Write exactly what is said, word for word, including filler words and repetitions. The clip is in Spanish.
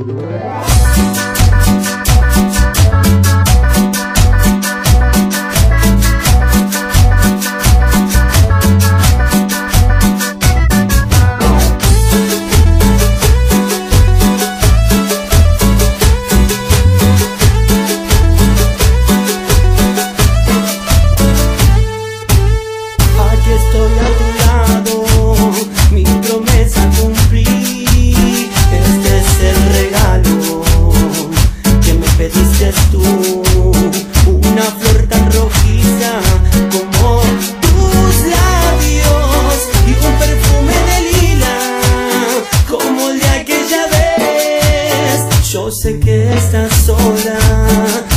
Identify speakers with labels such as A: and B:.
A: Estoy a tu lado, mi promesa cumplí. Este es el regalo que me pediste tú, una flor tan rojiza como tus labios y un perfume de lila como el de aquella vez. Yo sé que estás sola,